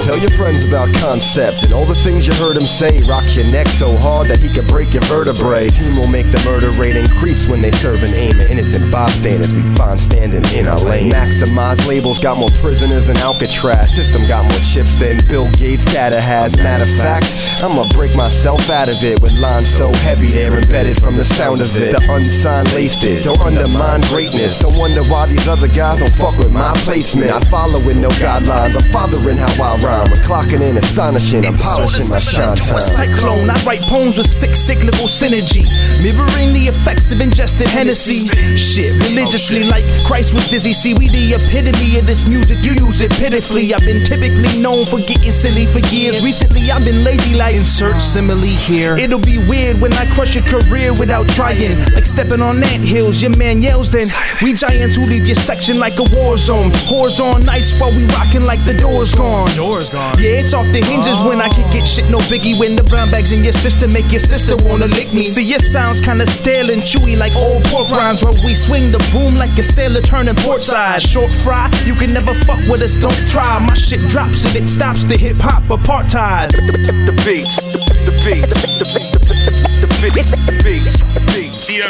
Tell your friends about Concept and all the things you heard him say. Rock your neck so hard that he could break your vertebrae. Team will make the murder rate increase when they serve and aim at innocent bystanders we find standing in our lane. Maximize labels got more prisoners than Alcatraz. System got more chips than Bill Gates' data has. Matter of fact, I'ma break myself out of it with lines so heavy they're embedded from the sound of it. The unsigned laced it, don't undermine greatness. Don't wonder why these other guys don't fuck with my placement. I follow with no guidelines, I'm fathering how I rhyme. We're clocking in astonishing, I'm polishing my shine time. A cyclone, I write poems with 6 cyclical synergy, mirroring the effects of ingested Hennessy. Shit, religiously like Christ was dizzy. See, we the epitome of this music, you use it pitifully. I've been typically known for getting silly for years. Recently I've been lazy like insert simile here. It'll be weird when I crush your career without trying, like stepping on anthills, your man yells then. We giants who leave your section like a war zone. Whores on ice while we rockin' like the door's gone. Yeah, it's off the hinges when I kick it, shit no biggie. When the brown bags in your system make your sister wanna lick me. See, your sounds kinda stale and chewy like old pork rinds, while we swing the boom like a sailor turning port side. Short fry, you can never fuck with us, don't try. My shit drops and it stops the hip hop apartheid. The beats, the beats, the beats, the beats, the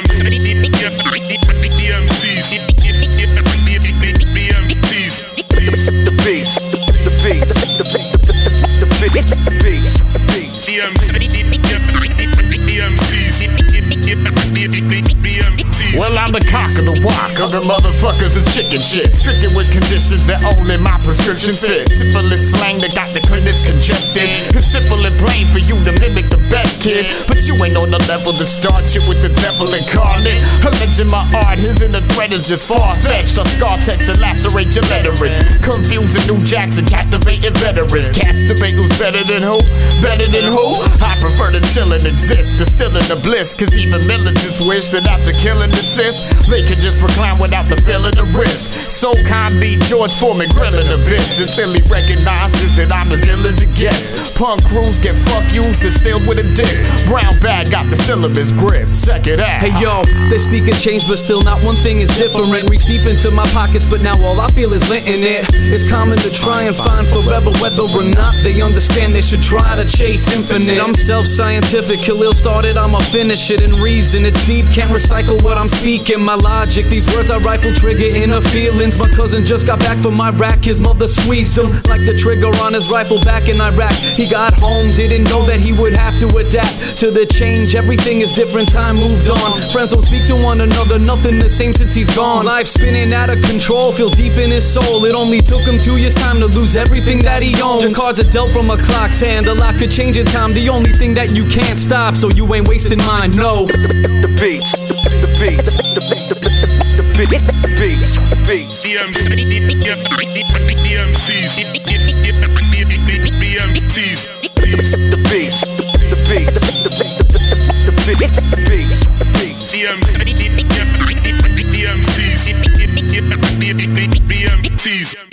Well, I'm the cock of the walk of the motherfuckers is chicken shit. Stricken with conditions that only my prescription fits. Syphilis slang that got the clinics congested. It's simple and plain for you to mimic the best, kid. But you ain't on the level to start shit with the devil incarnate. Alleging my art, his inner threat is just far-fetched. A scar text and lacerate your lettering. Confusing new jacks and captivating veterans. Cats debate who's better than who? Better than who? I prefer to chill and exist, distilling the bliss. Cause even militants wish that after killing the sis, they could just recline without the feeling of risk. So kind be George Foreman grilling a bitch until he recognizes that I'm as ill as it gets. Punk crews get fuck used and sealed with a dick. Brown bag got the syllabus gripped. Check it out. Hey yo, they speak of change, but still not one thing is different. Reach deep into my pockets, but now all I feel is lint in it. It's common to try and find forever, whether or not they understand they should try to chase infinite. I'm self-scientific, Khalil started, I'ma finish it. And reason it's deep, can't recycle what I'm speaking. My logic, these words I rifle trigger inner feelings. My cousin just got back from Iraq, his mother squeezed him like the trigger on his rifle back in Iraq. He got home, didn't know that he would have to adapt to the change. Everything is different, time moved on. Friends don't speak to one another, nothing the same since he's gone. Life spinning out of control, feel deep in his soul. It only took him 2 years time to lose everything that he owns. Your cards are dealt from a clock's hand, a lot could change in time. The only thing that you can't stop, so you ain't wasting mine, no. The beats, the beats, the beats, the beats, the beats, the MCs, the beats, the beats, the beats, the MCs,